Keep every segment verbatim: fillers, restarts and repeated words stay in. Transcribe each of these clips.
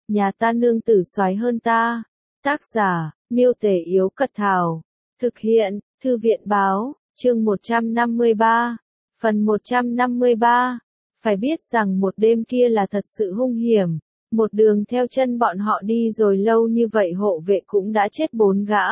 nhà ta nương tử soái hơn ta. Tác giả, Miêu Tể Yếu Cật Thảo. Thực hiện, Thư viện Báo, chương một trăm năm mươi ba. Phần một trăm năm mươi ba. Phải biết rằng một đêm kia là thật sự hung hiểm. Một đường theo chân bọn họ đi rồi lâu như vậy hộ vệ cũng đã chết bốn gã.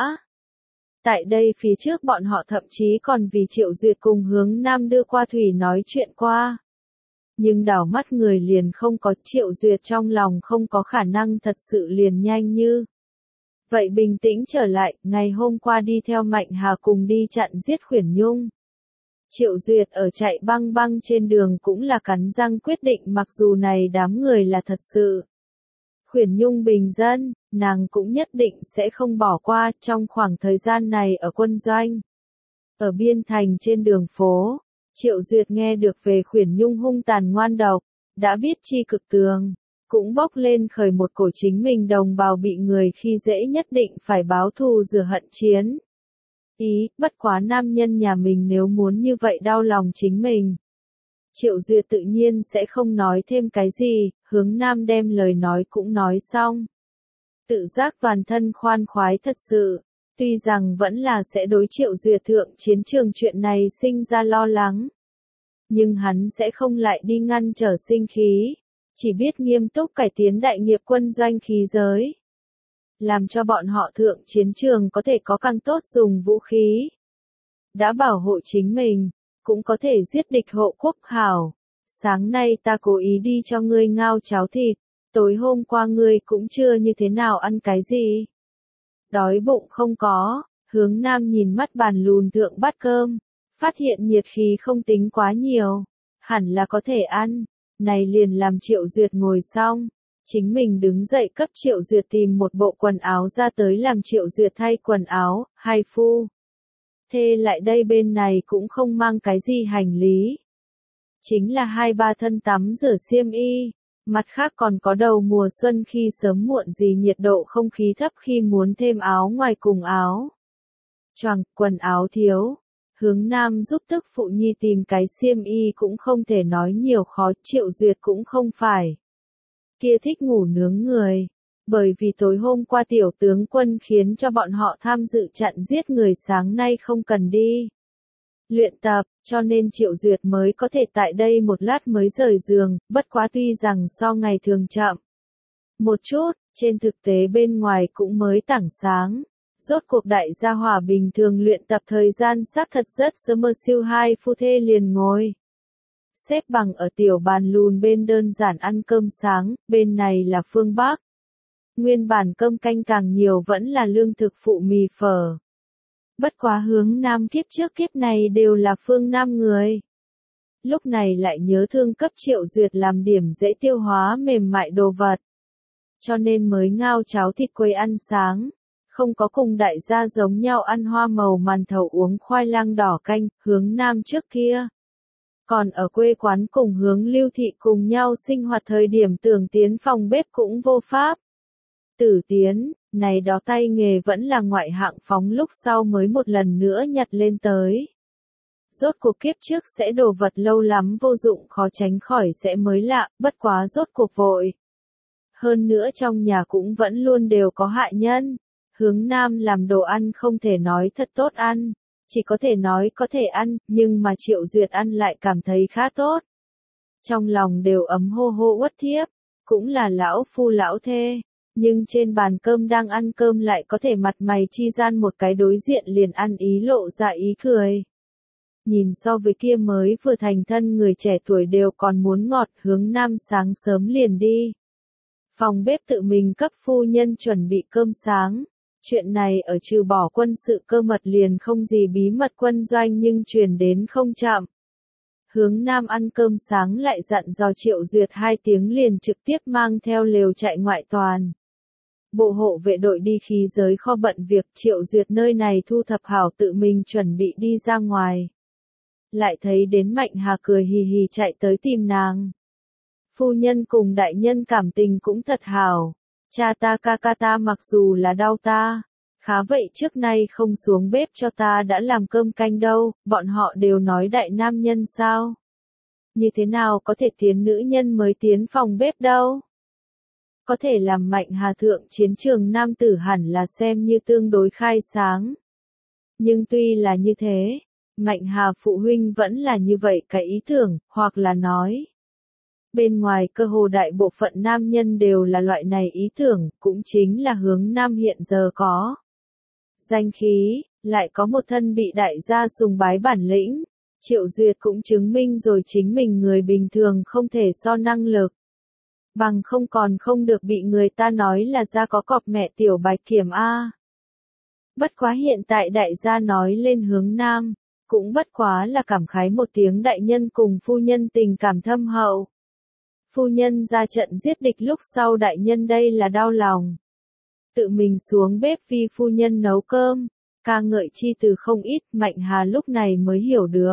Tại đây phía trước bọn họ thậm chí còn vì Triệu Duyệt cùng Hướng Nam đưa qua thủy nói chuyện qua. Nhưng đảo mắt người liền không có, Triệu Duyệt trong lòng không có khả năng thật sự liền nhanh như vậy bình tĩnh trở lại. Ngày hôm qua đi theo Mạnh Hà cùng đi chặn giết Khuyển Nhung. Triệu Duyệt ở chạy băng băng trên đường cũng là cắn răng quyết định, mặc dù này đám người là thật sự Khuyển Nhung bình dân, nàng cũng nhất định sẽ không bỏ qua. Trong khoảng thời gian này ở quân doanh, ở biên thành trên đường phố, Triệu Duyệt nghe được về Khuyển Nhung hung tàn ngoan độc, đã biết chi cực tường, cũng bốc lên khởi một cổ chính mình đồng bào bị người khi dễ nhất định phải báo thù rửa hận chiến. Ý, bất quá nam nhân nhà mình nếu muốn như vậy đau lòng chính mình, Triệu Duyệt tự nhiên sẽ không nói thêm cái gì. Hướng Nam đem lời nói cũng nói xong. Tự giác toàn thân khoan khoái thật sự, tuy rằng vẫn là sẽ đối Triệu Duyệt thượng chiến trường chuyện này sinh ra lo lắng. Nhưng hắn sẽ không lại đi ngăn trở sinh khí, chỉ biết nghiêm túc cải tiến đại nghiệp quân doanh khí giới. Làm cho bọn họ thượng chiến trường có thể có càng tốt dùng vũ khí. Đã bảo hộ chính mình, cũng có thể giết địch hộ quốc hảo. Sáng nay ta cố ý đi cho ngươi ngao cháo thịt, tối hôm qua ngươi cũng chưa như thế nào ăn cái gì. Đói bụng không có. Hướng Nam nhìn mắt bàn lùn thượng bát cơm, phát hiện nhiệt khí không tính quá nhiều, hẳn là có thể ăn. Này liền làm Triệu Duyệt ngồi xong, chính mình đứng dậy cấp Triệu Duyệt tìm một bộ quần áo ra tới làm Triệu Duyệt thay quần áo. Hai phu thê lại đây bên này cũng không mang cái gì hành lý, chính là hai ba thân tắm rửa xiêm y, mặt khác còn có đầu mùa xuân khi sớm muộn gì nhiệt độ không khí thấp khi muốn thêm áo ngoài cùng áo choàng, quần áo thiếu. Hướng Nam giúp tức phụ nhi tìm cái xiêm y cũng không thể nói nhiều khó. Triệu Duyệt cũng không phải kia thích ngủ nướng người, bởi vì tối hôm qua tiểu tướng quân khiến cho bọn họ tham dự chặn giết người sáng nay không cần đi luyện tập, cho nên Triệu Duyệt mới có thể tại đây một lát mới rời giường. Bất quá tuy rằng so ngày thường chậm một chút, trên thực tế bên ngoài cũng mới tảng sáng. Rốt cuộc đại gia hỏa bình thường luyện tập thời gian xác thật rất sớm, mơ siêu hai phu thê liền ngồi xếp bằng ở tiểu bàn lùn bên đơn giản ăn cơm sáng. Bên này là phương Bắc, nguyên bản cơm canh càng nhiều vẫn là lương thực phụ mì phở. Bất quá Hướng Nam kiếp trước kiếp này đều là phương Nam người, lúc này lại nhớ thương cấp Triệu Duyệt làm điểm dễ tiêu hóa mềm mại đồ vật, cho nên mới ngao cháo thịt quây ăn sáng, không có cùng đại gia giống nhau ăn hoa màu màn thầu uống khoai lang đỏ canh. Hướng Nam trước kia còn ở quê quán cùng Hướng Lưu Thị cùng nhau sinh hoạt thời điểm tưởng tiến phòng bếp cũng vô pháp tử tiến, này đó tay nghề vẫn là ngoại hạng phóng lúc sau mới một lần nữa nhặt lên tới. Rốt cuộc kiếp trước sẽ đồ vật lâu lắm vô dụng khó tránh khỏi sẽ mới lạ, bất quá rốt cuộc vội. Hơn nữa trong nhà cũng vẫn luôn đều có hại nhân. Hướng Nam làm đồ ăn không thể nói thật tốt ăn, chỉ có thể nói có thể ăn, nhưng mà Triệu Duyệt ăn lại cảm thấy khá tốt. Trong lòng đều ấm hô hô uất thiếp, cũng là lão phu lão thê, nhưng trên bàn cơm đang ăn cơm lại có thể mặt mày chi gian một cái đối diện liền ăn ý lộ ra ý cười. Nhìn so với kia mới vừa thành thân người trẻ tuổi đều còn muốn ngọt. Hướng Nam sáng sớm liền đi phòng bếp tự mình cấp phu nhân chuẩn bị cơm sáng. Chuyện này ở trừ bỏ quân sự cơ mật liền không gì bí mật quân doanh nhưng truyền đến không chậm. Hướng Nam ăn cơm sáng lại dặn dò Triệu Duyệt hai tiếng liền trực tiếp mang theo lều chạy ngoại toàn. Bộ hộ vệ đội đi khí giới kho bận việc. Triệu Duyệt nơi này thu thập hảo tự mình chuẩn bị đi ra ngoài. Lại thấy đến Mạnh Hà cười hì hì chạy tới tìm nàng. Phu nhân cùng đại nhân cảm tình cũng thật hảo. Cha ta ca ca ta mặc dù là đau ta, khá vậy trước nay không xuống bếp cho ta đã làm cơm canh đâu. Bọn họ đều nói đại nam nhân sao? Như thế nào có thể tiến nữ nhân mới tiến phòng bếp đâu? có thể làm Mạnh Hà thượng chiến trường nam tử hẳn là xem như tương đối khai sáng. Nhưng tuy là như thế, Mạnh Hà phụ huynh vẫn là như vậy cái ý tưởng, hoặc là nói. Bên ngoài cơ hồ đại bộ phận nam nhân đều là loại này ý tưởng, cũng chính là hướng nam hiện giờ có. Danh khí, lại có một thân bị đại gia sùng bái bản lĩnh. Triệu Duyệt cũng chứng minh rồi chính mình người bình thường không thể so năng lực. Bằng không còn không được bị người ta nói là ra có cọp mẹ tiểu bạch kiểm A. Bất quá hiện tại đại gia nói lên hướng nam, cũng bất quá là cảm khái một tiếng đại nhân cùng phu nhân tình cảm thâm hậu. Phu nhân ra trận giết địch lúc sau đại nhân đây là đau lòng. Tự mình xuống bếp vì phu nhân nấu cơm, ca ngợi chi từ không ít, Mạnh Hà lúc này mới hiểu được.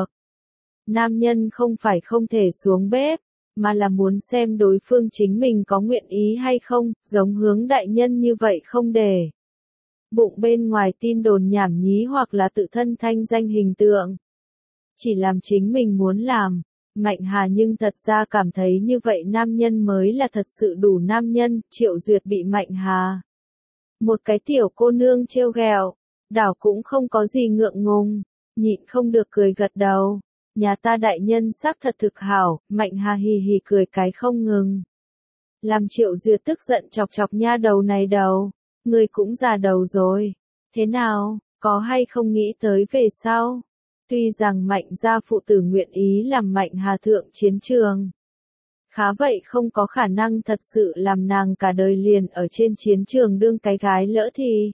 Nam nhân không phải không thể xuống bếp, mà là muốn xem đối phương chính mình có nguyện ý hay không, giống hướng đại nhân như vậy không để. Bụng bên ngoài tin đồn nhảm nhí hoặc là tự thân thanh danh hình tượng. Chỉ làm chính mình muốn làm, Mạnh Hà nhưng thật ra cảm thấy như vậy nam nhân mới là thật sự đủ nam nhân, Triệu Duyệt bị Mạnh Hà. Một cái tiểu cô nương trêu ghẹo, đảo cũng không có gì ngượng ngùng, nhịn không được cười gật đầu. Nhà ta đại nhân xác thật thực hảo, Mạnh Hà hì hì cười cái không ngừng. Làm Triệu Duyệt tức giận chọc chọc nha đầu này đầu, người cũng già đầu rồi. Thế nào, có hay không nghĩ tới về sau? Tuy rằng Mạnh gia phụ tử nguyện ý làm Mạnh Hà thượng chiến trường. Khá vậy không có khả năng thật sự làm nàng cả đời liền ở trên chiến trường đương cái gái lỡ thì.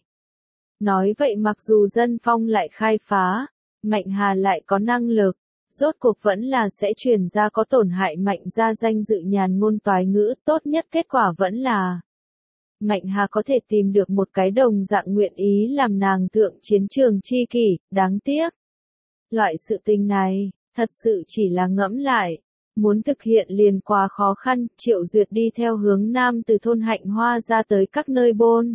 Nói vậy mặc dù dân phong lại khai phá, Mạnh Hà lại có năng lực. Rốt cuộc vẫn là sẽ truyền ra có tổn hại Mạnh gia danh dự nhàn ngôn toái ngữ, tốt nhất kết quả vẫn là Mạnh Hà có thể tìm được một cái đồng dạng nguyện ý làm nàng thượng chiến trường chi kỷ, đáng tiếc. Loại sự tình này, thật sự chỉ là ngẫm lại, muốn thực hiện liền quá khó khăn, Triệu Duyệt đi theo hướng nam từ thôn Hạnh Hoa ra tới các nơi bôn.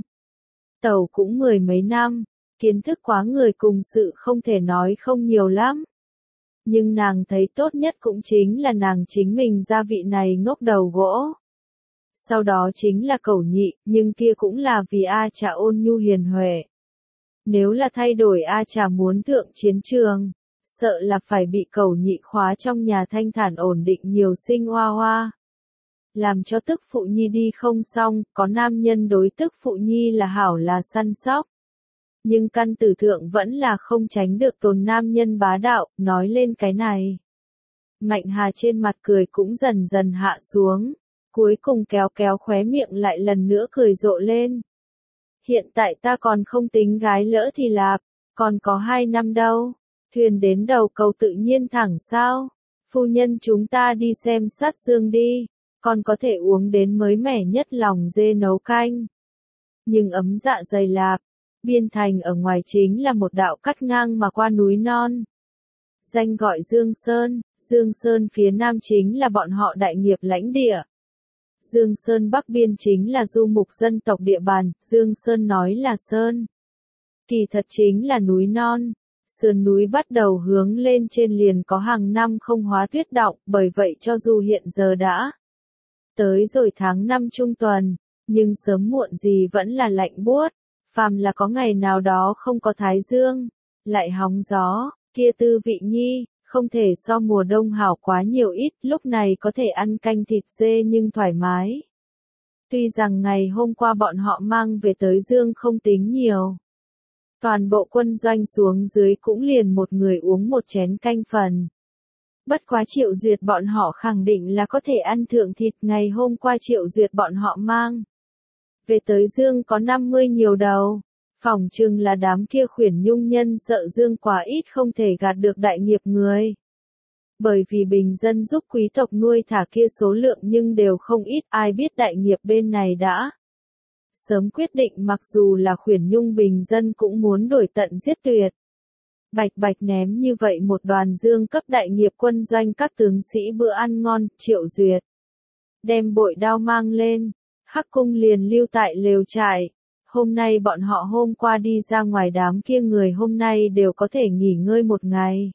Tàu cũng mười mấy năm, kiến thức quá người cùng sự không thể nói không nhiều lắm. Nhưng nàng thấy tốt nhất cũng chính là nàng chính mình gia vị này ngốc đầu gỗ. Sau đó chính là Cẩu Nhị, nhưng kia cũng là vì A Trà ôn nhu hiền huệ. Nếu là thay đổi A Trà muốn thượng chiến trường, sợ là phải bị Cẩu Nhị khóa trong nhà thanh thản ổn định nhiều sinh hoa hoa. Làm cho tức phụ nhi đi không xong, có nam nhân đối tức phụ nhi là hảo là săn sóc. Nhưng căn tử thượng vẫn là không tránh được tồn nam nhân bá đạo, nói lên cái này. Mạnh Hà trên mặt cười cũng dần dần hạ xuống, cuối cùng kéo kéo khóe miệng lại lần nữa cười rộ lên. Hiện tại ta còn không tính gái lỡ thì lạp, còn có hai năm đâu, thuyền đến đầu cầu tự nhiên thẳng sao, phu nhân chúng ta đi xem sát dương đi, còn có thể uống đến mới mẻ nhất lòng dê nấu canh. Nhưng ấm dạ dày lạp. Biên thành ở ngoài chính là một đạo cắt ngang mà qua núi non. Danh gọi Dương Sơn, Dương Sơn phía nam chính là bọn họ đại nghiệp lãnh địa. Dương Sơn bắc biên chính là du mục dân tộc địa bàn, Dương Sơn nói là Sơn. Kỳ thật chính là núi non. Sườn núi bắt đầu hướng lên trên liền có hàng năm không hóa tuyết đọng, bởi vậy cho dù hiện giờ đã tới rồi tháng năm trung tuần, nhưng sớm muộn gì vẫn là lạnh buốt. Phàm là có ngày nào đó không có thái dương, lại hóng gió, kia tư vị nhi, không thể so mùa đông hảo quá nhiều ít, lúc này có thể ăn canh thịt dê nhưng thoải mái. Tuy rằng ngày hôm qua bọn họ mang về tới dương không tính nhiều. Toàn bộ quân doanh xuống dưới cũng liền một người uống một chén canh phần. Bất quá Triệu Duyệt bọn họ khẳng định là có thể ăn thượng thịt ngày hôm qua Triệu Duyệt bọn họ mang. Về tới dương có năm mươi nhiều đầu, phỏng chừng là đám kia khuyển nhung nhân sợ dương quá ít không thể gạt được đại nghiệp người. Bởi vì bình dân giúp quý tộc nuôi thả kia số lượng nhưng đều không ít, ai biết đại nghiệp bên này đã sớm quyết định mặc dù là khuyển nhung bình dân cũng muốn đổi tận giết tuyệt. Bạch bạch ném như vậy một đoàn dương cấp đại nghiệp quân doanh các tướng sĩ bữa ăn ngon, Triệu Duyệt đem bội đao mang lên. Hắc cung liền lưu tại lều trại. Hôm nay bọn họ hôm qua đi ra ngoài đám kia người hôm nay đều có thể nghỉ ngơi một ngày.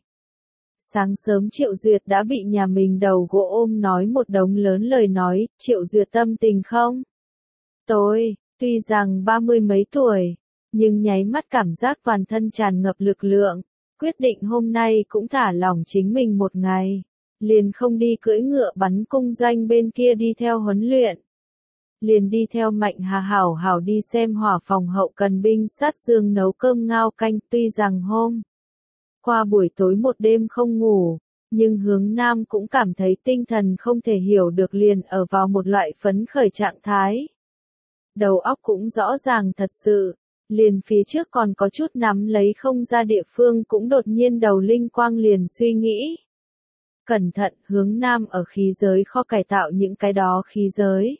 Sáng sớm Triệu Duyệt đã bị nhà mình đầu gỗ ôm nói một đống lớn lời nói, Triệu Duyệt tâm tình không? tôi, tuy rằng ba mươi mấy tuổi, nhưng nháy mắt cảm giác toàn thân tràn ngập lực lượng, quyết định hôm nay cũng thả lỏng chính mình một ngày, liền không đi cưỡi ngựa bắn cung doanh bên kia đi theo huấn luyện. Liền đi theo Mạnh Hà hảo hảo đi xem hỏa phòng hậu cần binh sát dương nấu cơm ngao canh, tuy rằng hôm qua buổi tối một đêm không ngủ, nhưng Hướng Nam cũng cảm thấy tinh thần không thể hiểu được liền ở vào một loại phấn khởi trạng thái. Đầu óc cũng rõ ràng thật sự, liền phía trước còn có chút nắm lấy không ra địa phương cũng đột nhiên đầu linh quang liền suy nghĩ. Cẩn thận, Hướng Nam ở khí giới kho cải tạo những cái đó khí giới.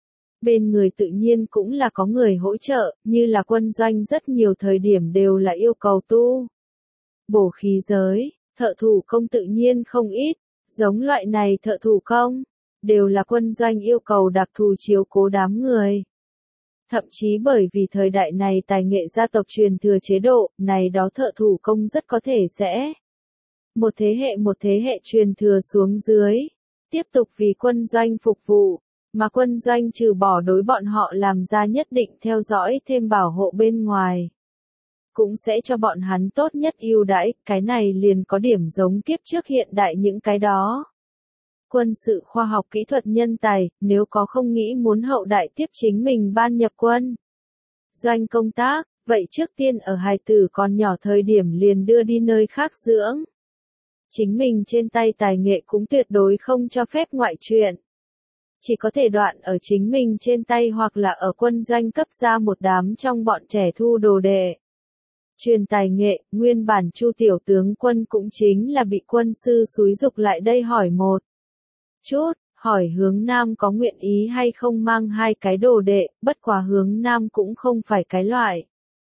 Bên người tự nhiên cũng là có người hỗ trợ, như là quân doanh rất nhiều thời điểm đều là yêu cầu tu bổ khí giới, thợ thủ công tự nhiên không ít, giống loại này thợ thủ công, đều là quân doanh yêu cầu đặc thù chiếu cố đám người. Thậm chí bởi vì thời đại này tài nghệ gia tộc truyền thừa chế độ, này đó thợ thủ công rất có thể sẽ một thế hệ một thế hệ truyền thừa xuống dưới, tiếp tục vì quân doanh phục vụ, mà quân doanh trừ bỏ đối bọn họ làm ra nhất định theo dõi thêm bảo hộ bên ngoài, cũng sẽ cho bọn hắn tốt nhất ưu đãi, cái này liền có điểm giống kiếp trước hiện đại những cái đó. Quân sự khoa học kỹ thuật nhân tài, nếu có không nghĩ muốn hậu đại tiếp chính mình ban nhập quân doanh công tác, vậy trước tiên ở hài tử còn nhỏ thời điểm liền đưa đi nơi khác dưỡng. Chính mình trên tay tài nghệ cũng tuyệt đối không cho phép ngoại chuyện. Chỉ có thể đoạn ở chính mình trên tay hoặc là ở quân doanh cấp ra một đám trong bọn trẻ thu đồ đệ. Truyền tài nghệ, nguyên bản Chu tiểu tướng quân cũng chính là bị quân sư xúi dục lại đây hỏi một chút, hỏi Hướng Nam có nguyện ý hay không mang hai cái đồ đệ, bất quá Hướng Nam cũng không phải cái loại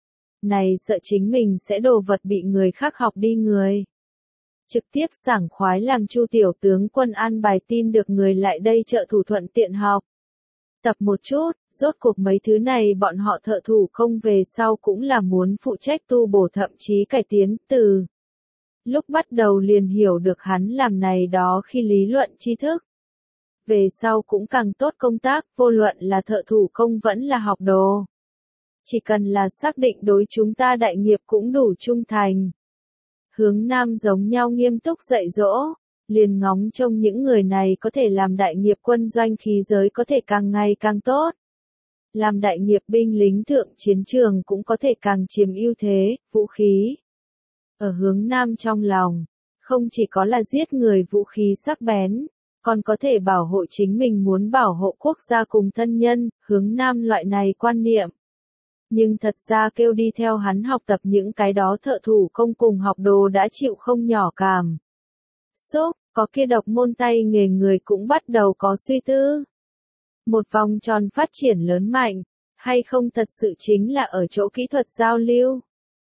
này sợ chính mình sẽ đồ vật bị người khác học đi người. Trực tiếp sảng khoái làm Chu tiểu tướng quân an bài tin được người lại đây trợ thủ thuận tiện học. Tập một chút, rốt cuộc mấy thứ này bọn họ thợ thủ công về sau cũng là muốn phụ trách tu bổ thậm chí cải tiến từ. Lúc bắt đầu liền hiểu được hắn làm này đó khi lý luận tri thức. Về sau cũng càng tốt công tác, vô luận là thợ thủ công vẫn là học đồ. Chỉ cần là xác định đối chúng ta đại nghiệp cũng đủ trung thành. Hướng Nam giống nhau nghiêm túc dạy dỗ, liền ngóng trông những người này có thể làm đại nghiệp quân doanh khí giới có thể càng ngày càng tốt. Làm đại nghiệp binh lính thượng chiến trường cũng có thể càng chiếm ưu thế, vũ khí. Ở Hướng Nam trong lòng, không chỉ có là giết người vũ khí sắc bén, còn có thể bảo hộ chính mình muốn bảo hộ quốc gia cùng thân nhân, Hướng Nam loại này quan niệm. Nhưng thật ra kêu đi theo hắn học tập những cái đó thợ thủ công cùng học đồ đã chịu không nhỏ cảm xúc, có kia độc môn tay nghề người cũng bắt đầu có suy tư. Một vòng tròn phát triển lớn mạnh, hay không thật sự chính là ở chỗ kỹ thuật giao lưu.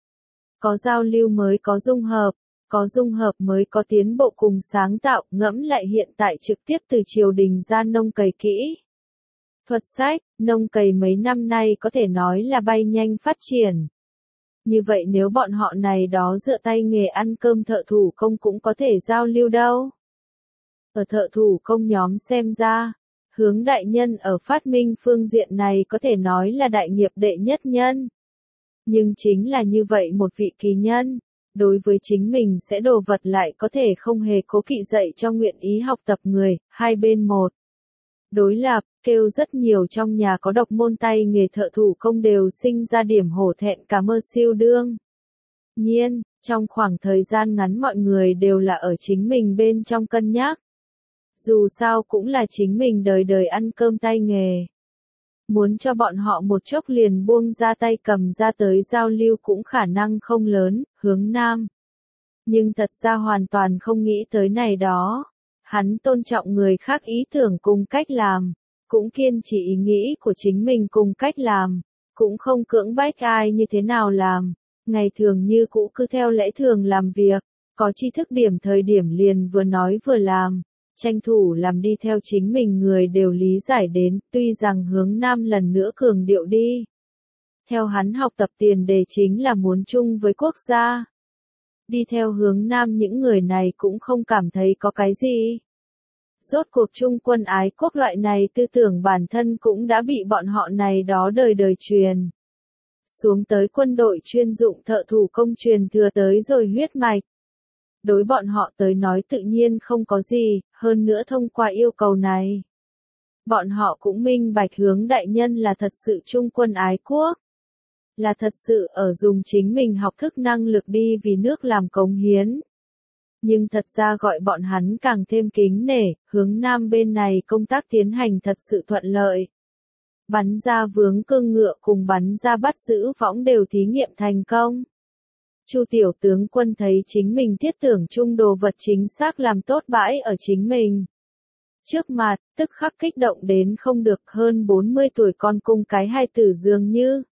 Có giao lưu mới có dung hợp, có dung hợp mới có tiến bộ cùng sáng tạo, ngẫm lại hiện tại trực tiếp từ triều đình ra nông cày kỹ. Thuật sách, nông cày mấy năm nay có thể nói là bay nhanh phát triển. Như vậy nếu bọn họ này đó dựa tay nghề ăn cơm thợ thủ công cũng có thể giao lưu đâu. Ở thợ thủ công nhóm xem ra, Hướng đại nhân ở phát minh phương diện này có thể nói là đại nghiệp đệ nhất nhân. Nhưng chính là như vậy một vị kỳ nhân, đối với chính mình sẽ đồ vật lại có thể không hề cố kỵ dạy cho nguyện ý học tập người, hai bên một. Đối lập, kêu rất nhiều trong nhà có độc môn tay nghề thợ thủ công đều sinh ra điểm hổ thẹn cả mơ siêu đương. Nhiên, trong khoảng thời gian ngắn mọi người đều là ở chính mình bên trong cân nhắc. Dù sao cũng là chính mình đời đời ăn cơm tay nghề. Muốn cho bọn họ một chốc liền buông ra tay cầm ra tới giao lưu cũng khả năng không lớn, Hướng Nam. Nhưng thật ra hoàn toàn không nghĩ tới này đó. Hắn tôn trọng người khác ý tưởng cùng cách làm, cũng kiên trì ý nghĩ của chính mình cùng cách làm, cũng không cưỡng bách ai như thế nào làm, ngày thường như cũ cứ theo lẽ thường làm việc, có tri thức điểm thời điểm liền vừa nói vừa làm, tranh thủ làm đi theo chính mình người đều lý giải đến, tuy rằng Hướng Nam lần nữa cường điệu đi. Theo hắn học tập tiền đề chính là muốn chung với quốc gia. Đi theo Hướng Nam những người này cũng không cảm thấy có cái gì. Rốt cuộc trung quân ái quốc loại này tư tưởng bản thân cũng đã bị bọn họ này đó đời đời truyền. Xuống tới quân đội chuyên dụng thợ thủ công truyền thừa tới rồi huyết mạch. Đối bọn họ tới nói tự nhiên không có gì, hơn nữa thông qua yêu cầu này. Bọn họ cũng minh bạch Hướng đại nhân là thật sự trung quân ái quốc. Là thật sự ở dùng chính mình học thức năng lực đi vì nước làm cống hiến. Nhưng thật ra gọi bọn hắn càng thêm kính nể, Hướng Nam bên này công tác tiến hành thật sự thuận lợi. Bắn ra vướng cương ngựa cùng bắn ra bắt giữ võng đều thí nghiệm thành công. Chu tiểu tướng quân thấy chính mình thiết tưởng chung đồ vật chính xác làm tốt bãi ở chính mình. Trước mặt, tức khắc kích động đến không được hơn bốn mươi tuổi con cung cái hai tử dường như.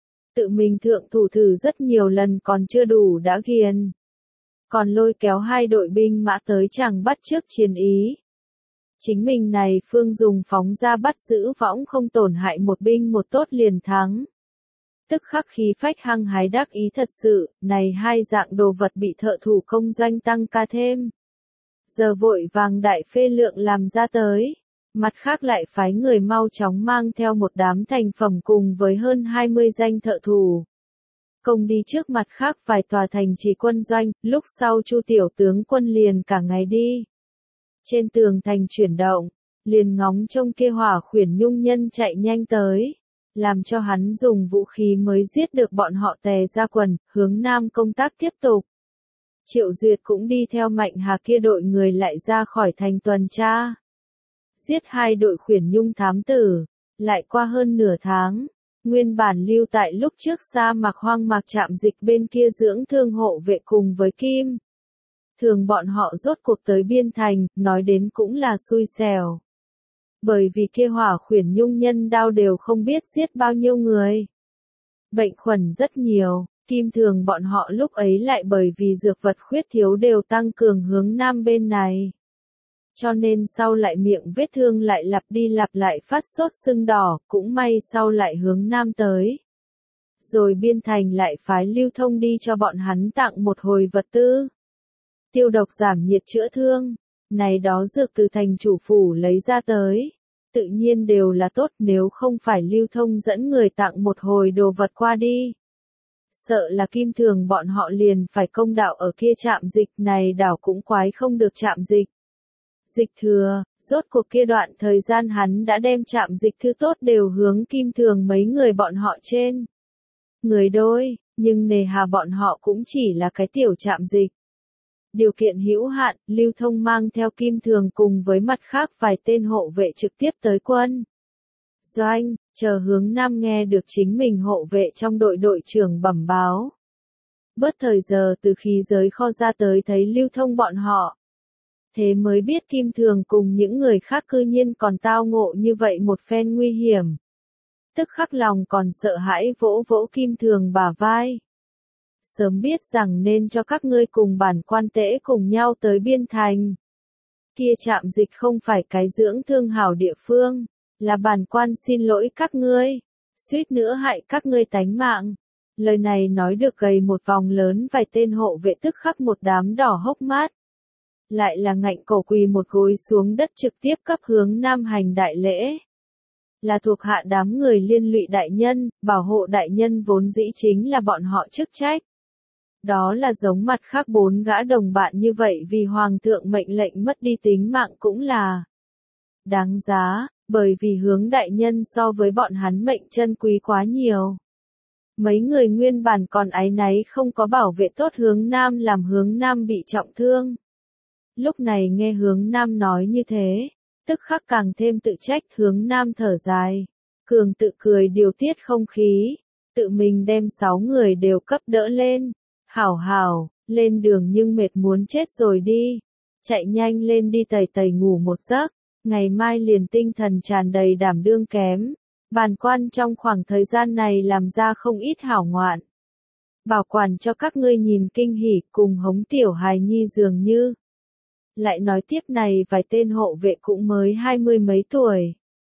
Tự mình thượng thủ thử rất nhiều lần còn chưa đủ đã ghiền. Còn lôi kéo hai đội binh mã tới chẳng bắt trước chiến ý. Chính mình này phương dùng phóng ra bắt giữ võng không tổn hại một binh một tốt liền thắng. Tức khắc khí phách hăng hái đắc ý thật sự, này hai dạng đồ vật bị thợ thủ công doanh tăng ca thêm. Giờ vội vàng đại phê lượng làm ra tới, mặt khác lại phái người mau chóng mang theo một đám thành phẩm cùng với hơn hai mươi danh thợ thủ. Công đi trước mặt khác vài tòa thành trì quân doanh, lúc sau Chu tiểu tướng quân liền cả ngày đi. Trên tường thành chuyển động, liền ngóng trông kia hỏa khuyển nhung nhân chạy nhanh tới, làm cho hắn dùng vũ khí mới giết được bọn họ tè ra quần, Hướng Nam công tác tiếp tục. Triệu Duyệt cũng đi theo Mạnh Hà kia đội người lại ra khỏi thành tuần tra. Giết hai đội khuyển nhung thám tử, lại qua hơn nửa tháng. Nguyên bản lưu tại lúc trước sa mạc hoang mạc trạm dịch bên kia dưỡng thương hộ vệ cùng với Kim. Thường bọn họ rốt cuộc tới biên thành, nói đến cũng là xui xẻo. Bởi vì kia hỏa khuyển nhung nhân đao đều không biết giết bao nhiêu người. Bệnh khuẩn rất nhiều, Kim thường bọn họ lúc ấy lại bởi vì dược vật khuyết thiếu đều tăng cường Hướng Nam bên này. Cho nên sau lại miệng vết thương lại lặp đi lặp lại phát sốt sưng đỏ, cũng may sau lại Hướng Nam tới. Rồi biên thành lại phái lưu thông đi cho bọn hắn tặng một hồi vật tư. Tiêu độc giảm nhiệt chữa thương, này đó dược từ thành chủ phủ lấy ra tới. Tự nhiên đều là tốt nếu không phải lưu thông dẫn người tặng một hồi đồ vật qua đi. Sợ là Kim thường bọn họ liền phải công đạo ở kia trạm dịch này đảo cũng quái không được trạm dịch. Dịch thừa, rốt cuộc kia đoạn thời gian hắn đã đem trạm dịch thư tốt đều hướng Kim thường mấy người bọn họ trên. Người đôi, nhưng nề hà bọn họ cũng chỉ là cái tiểu trạm dịch. Điều kiện hữu hạn, lưu thông mang theo Kim thường cùng với mặt khác vài tên hộ vệ trực tiếp tới quân. Doanh, chờ Hướng Nam nghe được chính mình hộ vệ trong đội đội trưởng bẩm báo. Bớt thời giờ từ khí giới kho ra tới thấy lưu thông bọn họ. Thế mới biết Kim thường cùng những người khác cư nhiên còn tao ngộ như vậy một phen nguy hiểm. Tức khắc lòng còn sợ hãi vỗ vỗ Kim thường bả vai. Sớm biết rằng nên cho các ngươi cùng bản quan tễ cùng nhau tới biên thành. Kia trạm dịch không phải cái dưỡng thương hảo địa phương, là bản quan xin lỗi các ngươi, suýt nữa hại các ngươi tánh mạng. Lời này nói được gầy một vòng lớn vài tên hộ vệ tức khắc một đám đỏ hốc mắt. Lại là ngạnh cổ quỳ một gối xuống đất trực tiếp cấp Hướng Nam hành đại lễ. Là thuộc hạ đám người liên lụy đại nhân, bảo hộ đại nhân vốn dĩ chính là bọn họ chức trách. Đó là giống mặt khác bốn gã đồng bạn như vậy vì hoàng thượng mệnh lệnh mất đi tính mạng cũng là đáng giá, bởi vì Hướng đại nhân so với bọn hắn mệnh chân quý quá nhiều. Mấy người nguyên bản còn áy náy không có bảo vệ tốt Hướng Nam làm Hướng Nam bị trọng thương. Lúc này nghe Hướng Nam nói như thế, tức khắc càng thêm tự trách. Hướng Nam thở dài, cường tự cười điều tiết không khí, tự mình đem sáu người đều cấp đỡ lên. Hảo hảo, lên đường nhưng mệt muốn chết rồi đi. Chạy nhanh lên đi tẩy tẩy ngủ một giấc, ngày mai liền tinh thần tràn đầy đảm đương kém. Bản quan trong khoảng thời gian này làm ra không ít hảo ngoạn. Bảo quản cho các ngươi nhìn kinh hỉ cùng hống tiểu hài nhi dường như. Lại nói tiếp này vài tên hộ vệ cũng mới hai mươi mấy tuổi.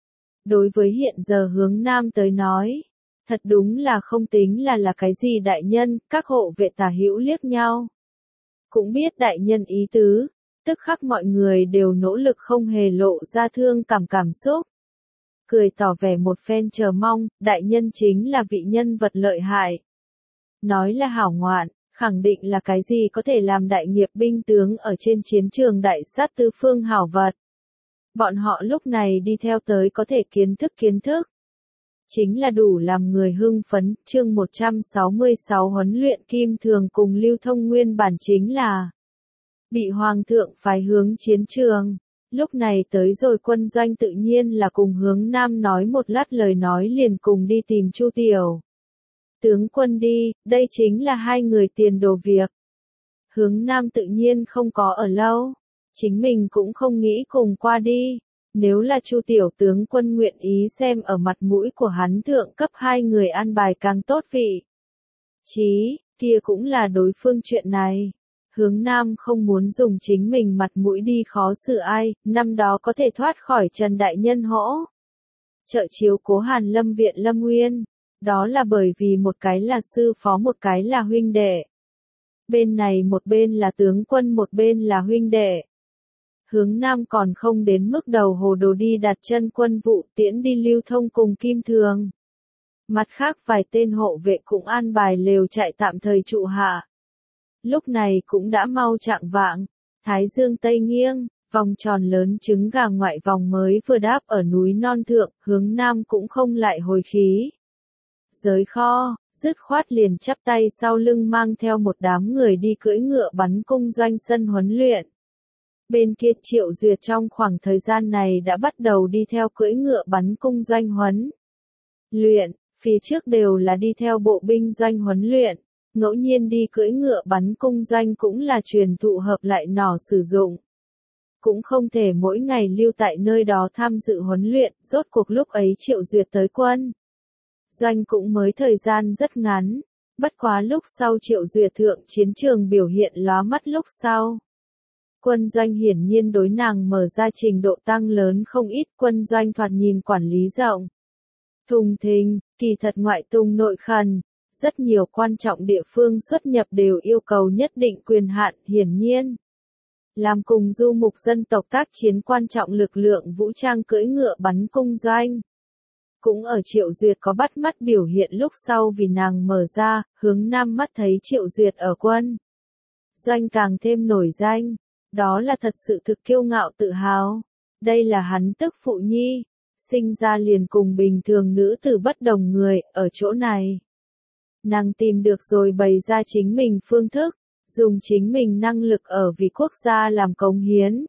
Đối với hiện giờ Hướng Nam tới nói. Thật đúng là không tính là là cái gì đại nhân, các hộ vệ tả hữu liếc nhau. Cũng biết đại nhân ý tứ, tức khắc mọi người đều nỗ lực không hề lộ ra thương cảm cảm xúc. Cười tỏ vẻ một phen chờ mong, đại nhân chính là vị nhân vật lợi hại. Nói là hảo ngoạn, khẳng định là cái gì có thể làm đại nghiệp binh tướng ở trên chiến trường đại sát tứ phương hảo vật. Bọn họ lúc này đi theo tới có thể kiến thức kiến thức. Chính là đủ làm người hưng phấn, chương một trăm sáu mươi sáu huấn luyện kim thường cùng lưu thông nguyên bản chính là bị hoàng thượng phái hướng chiến trường. Lúc này tới rồi quân doanh tự nhiên là cùng hướng nam nói một lát lời nói liền cùng đi tìm Chu Tiểu. Tướng quân đi, đây chính là hai người tiền đồ việc. Hướng nam tự nhiên không có ở lâu, chính mình cũng không nghĩ cùng qua đi. Nếu là Chu Tiểu tướng quân nguyện ý xem ở mặt mũi của hắn thượng cấp hai người an bài càng tốt vị. Chí, kia cũng là đối phương chuyện này. Hướng Nam không muốn dùng chính mình mặt mũi đi khó xử ai, năm đó có thể thoát khỏi Trần Đại Nhân hỗ. Trợ chiếu cố Hàn Lâm viện Lâm Nguyên. Đó là bởi vì một cái là sư phó một cái là huynh đệ. Bên này một bên là tướng quân một bên là huynh đệ. Hướng Nam còn không đến mức đầu hồ đồ đi đặt chân quân vụ tiễn đi lưu thông cùng Kim Thường. Mặt khác vài tên hộ vệ cũng an bài lều trại tạm thời trụ hạ. Lúc này cũng đã mau chạng vạng, thái dương tây nghiêng, vòng tròn lớn trứng gà ngoại vòng mới vừa đáp ở núi non thượng, Hướng Nam cũng không lại hồi khí. Giới kho, dứt khoát liền chắp tay sau lưng mang theo một đám người đi cưỡi ngựa bắn cung doanh sân huấn luyện. Bên kia Triệu Duyệt trong khoảng thời gian này đã bắt đầu đi theo cưỡi ngựa bắn cung doanh huấn luyện, phía trước đều là đi theo bộ binh doanh huấn luyện, ngẫu nhiên đi cưỡi ngựa bắn cung doanh cũng là truyền thụ hợp lại nỏ sử dụng. Cũng không thể mỗi ngày lưu tại nơi đó tham dự huấn luyện, rốt cuộc lúc ấy Triệu Duyệt tới quân doanh cũng mới thời gian rất ngắn, bất quá lúc sau Triệu Duyệt thượng chiến trường biểu hiện lóa mắt lúc sau. Quân doanh hiển nhiên đối nàng mở ra trình độ tăng lớn không ít, quân doanh thoạt nhìn quản lý rộng. Thùng thình, kỳ thật ngoại tung nội khẩn, rất nhiều quan trọng địa phương xuất nhập đều yêu cầu nhất định quyền hạn, hiển nhiên. Làm cùng du mục dân tộc tác chiến quan trọng lực lượng vũ trang cưỡi ngựa bắn cung doanh. Cũng ở Triệu Duyệt có bắt mắt biểu hiện lúc sau vì nàng mở ra, Hướng Nam mắt thấy Triệu Duyệt ở quân doanh càng thêm nổi danh. Đó là thật sự thực kiêu ngạo tự hào. Đây là hắn tức phụ nhi, sinh ra liền cùng bình thường nữ tử bất đồng người, ở chỗ này. Nàng tìm được rồi bày ra chính mình phương thức, dùng chính mình năng lực ở vì quốc gia làm cống hiến.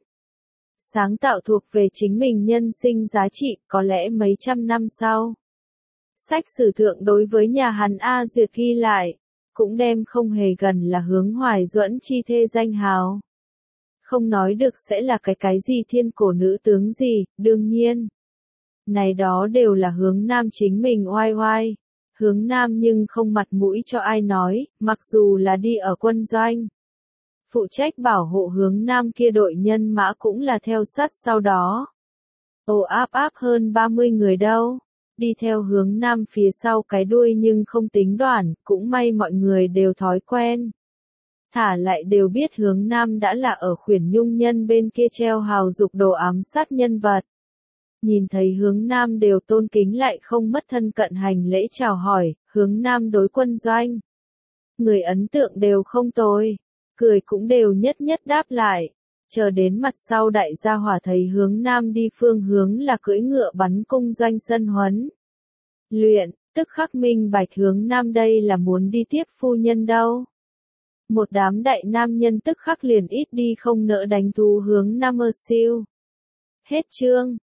Sáng tạo thuộc về chính mình nhân sinh giá trị, có lẽ mấy trăm năm sau. Sách sử thượng đối với nhà Hàn A Duyệt ghi lại, cũng đem không hề gần là Hướng Hoài Duẫn chi thê danh hào. Không nói được sẽ là cái cái gì thiên cổ nữ tướng gì, đương nhiên. Này đó đều là Hướng Nam chính mình oai oai. Hướng Nam nhưng không mặt mũi cho ai nói, mặc dù là đi ở quân doanh. Phụ trách bảo hộ Hướng Nam kia đội nhân mã cũng là theo sát sau đó. Ồ áp áp hơn ba mươi người đâu. Đi theo Hướng Nam phía sau cái đuôi nhưng không tính đoạn, cũng may mọi người đều thói quen. Thả lại đều biết Hướng Nam đã là ở Khuyển Nhung Nhân bên kia treo hào dục đồ ám sát nhân vật. Nhìn thấy Hướng Nam đều tôn kính lại không mất thân cận hành lễ chào hỏi, Hướng Nam đối quân doanh. Người ấn tượng đều không tồi, cười cũng đều nhất nhất đáp lại. Chờ đến mặt sau đại gia hỏa thấy Hướng Nam đi phương hướng là cưỡi ngựa bắn cung doanh sân huấn luyện, tức khắc minh bạch Hướng Nam đây là muốn đi tiếp phu nhân đâu. Một đám đại nam nhân tức khắc liền ít đi không nỡ đánh thú Hướng Nam ơ siêu. Hết chương.